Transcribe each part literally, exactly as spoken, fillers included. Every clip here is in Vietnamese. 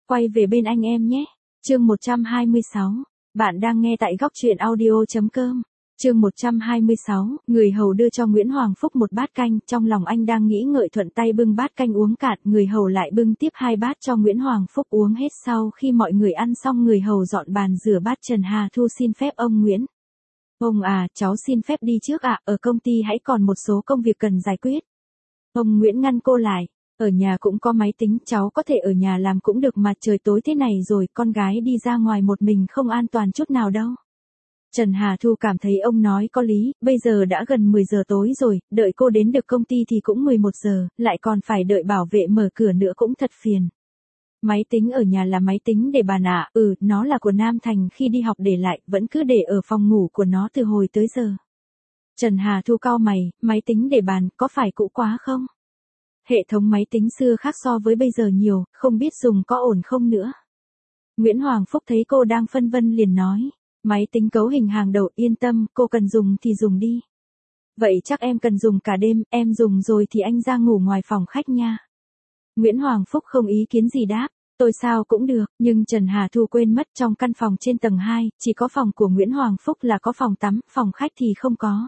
quay về bên anh em nhé. Chương một trăm hai mươi sáu. Bạn đang nghe tại góc truyện audio.com. Chương một trăm hai mươi sáu, người hầu đưa cho Nguyễn Hoàng Phúc một bát canh, trong lòng anh đang nghĩ ngợi thuận tay bưng bát canh uống cạn, người hầu lại bưng tiếp hai bát cho Nguyễn Hoàng Phúc uống hết. Sau khi mọi người ăn xong, người hầu dọn bàn rửa bát. Trần Hà Thu xin phép ông Nguyễn. Ông à, cháu xin phép đi trước ạ, ở công ty hãy còn một số công việc cần giải quyết. Ông Nguyễn ngăn cô lại. Ở nhà cũng có máy tính, cháu có thể ở nhà làm cũng được mà, trời tối thế này rồi, con gái đi ra ngoài một mình không an toàn chút nào đâu. Trần Hà Thu cảm thấy ông nói có lý, bây giờ đã gần mười giờ tối rồi, đợi cô đến được công ty thì cũng mười một giờ, lại còn phải đợi bảo vệ mở cửa nữa cũng thật phiền. Máy tính ở nhà là máy tính để bàn ạ, ừ, nó là của Nam Thành khi đi học để lại, vẫn cứ để ở phòng ngủ của nó từ hồi tới giờ. Trần Hà Thu cau mày, máy tính để bàn, có phải cũ quá không? Hệ thống máy tính xưa khác so với bây giờ nhiều, không biết dùng có ổn không nữa. Nguyễn Hoàng Phúc thấy cô đang phân vân liền nói. Máy tính cấu hình hàng đầu, yên tâm, cô cần dùng thì dùng đi. Vậy chắc em cần dùng cả đêm, em dùng rồi thì anh ra ngủ ngoài phòng khách nha. Nguyễn Hoàng Phúc không ý kiến gì đáp, tôi sao cũng được, nhưng Trần Hà Thu quên mất trong căn phòng trên tầng hai, chỉ có phòng của Nguyễn Hoàng Phúc là có phòng tắm, phòng khách thì không có.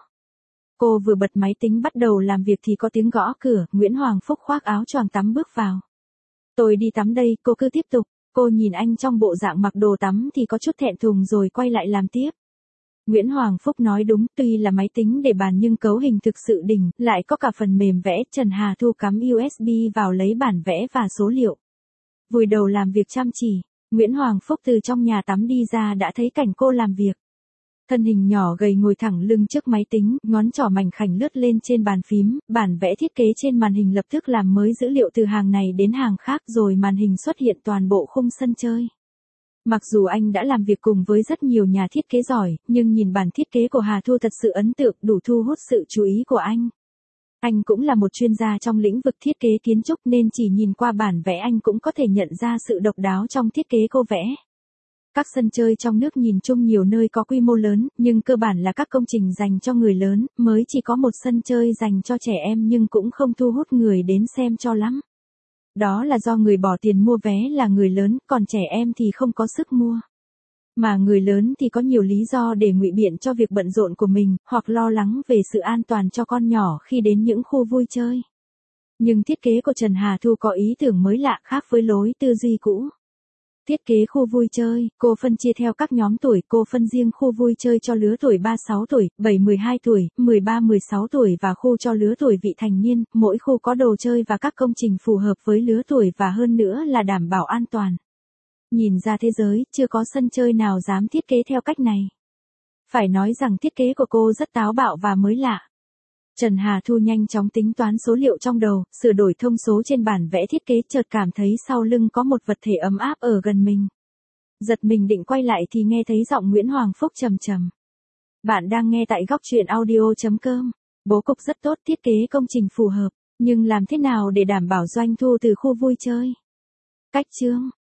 Cô vừa bật máy tính bắt đầu làm việc thì có tiếng gõ cửa, Nguyễn Hoàng Phúc khoác áo choàng tắm bước vào. Tôi đi tắm đây, cô cứ tiếp tục. Cô nhìn anh trong bộ dạng mặc đồ tắm thì có chút thẹn thùng rồi quay lại làm tiếp. Nguyễn Hoàng Phúc nói đúng, tuy là máy tính để bàn nhưng cấu hình thực sự đỉnh, lại có cả phần mềm vẽ. Trần Hà Thu cắm u ét bê vào lấy bản vẽ và số liệu. Vùi đầu làm việc chăm chỉ, Nguyễn Hoàng Phúc từ trong nhà tắm đi ra đã thấy cảnh cô làm việc. Thân hình nhỏ gầy ngồi thẳng lưng trước máy tính, ngón trỏ mảnh khảnh lướt lên trên bàn phím, bản vẽ thiết kế trên màn hình lập tức làm mới dữ liệu từ hàng này đến hàng khác, rồi màn hình xuất hiện toàn bộ khung sân chơi. Mặc dù anh đã làm việc cùng với rất nhiều nhà thiết kế giỏi, nhưng nhìn bản thiết kế của Hà Thu thật sự ấn tượng, đủ thu hút sự chú ý của anh. Anh cũng là một chuyên gia trong lĩnh vực thiết kế kiến trúc nên chỉ nhìn qua bản vẽ anh cũng có thể nhận ra sự độc đáo trong thiết kế cô vẽ. Các sân chơi trong nước nhìn chung nhiều nơi có quy mô lớn, nhưng cơ bản là các công trình dành cho người lớn, mới chỉ có một sân chơi dành cho trẻ em nhưng cũng không thu hút người đến xem cho lắm. Đó là do người bỏ tiền mua vé là người lớn, còn trẻ em thì không có sức mua. Mà người lớn thì có nhiều lý do để ngụy biện cho việc bận rộn của mình, hoặc lo lắng về sự an toàn cho con nhỏ khi đến những khu vui chơi. Nhưng thiết kế của Trần Hà Thu có ý tưởng mới lạ khác với lối tư duy cũ. Thiết kế khu vui chơi, cô phân chia theo các nhóm tuổi, cô phân riêng khu vui chơi cho lứa tuổi ba sáu tuổi, bảy mười hai tuổi, mười ba mười sáu tuổi và khu cho lứa tuổi vị thành niên, mỗi khu có đồ chơi và các công trình phù hợp với lứa tuổi và hơn nữa là đảm bảo an toàn. Nhìn ra thế giới, chưa có sân chơi nào dám thiết kế theo cách này. Phải nói rằng thiết kế của cô rất táo bạo và mới lạ. Trần Hà Thu nhanh chóng tính toán số liệu trong đầu, sửa đổi thông số trên bản vẽ thiết kế, chợt cảm thấy sau lưng có một vật thể ấm áp ở gần mình. Giật mình định quay lại thì nghe thấy giọng Nguyễn Hoàng Phúc trầm trầm. Bạn đang nghe tại góc truyện audio.com. Bố cục rất tốt, thiết kế công trình phù hợp, nhưng làm thế nào để đảm bảo doanh thu từ khu vui chơi? Cách chương.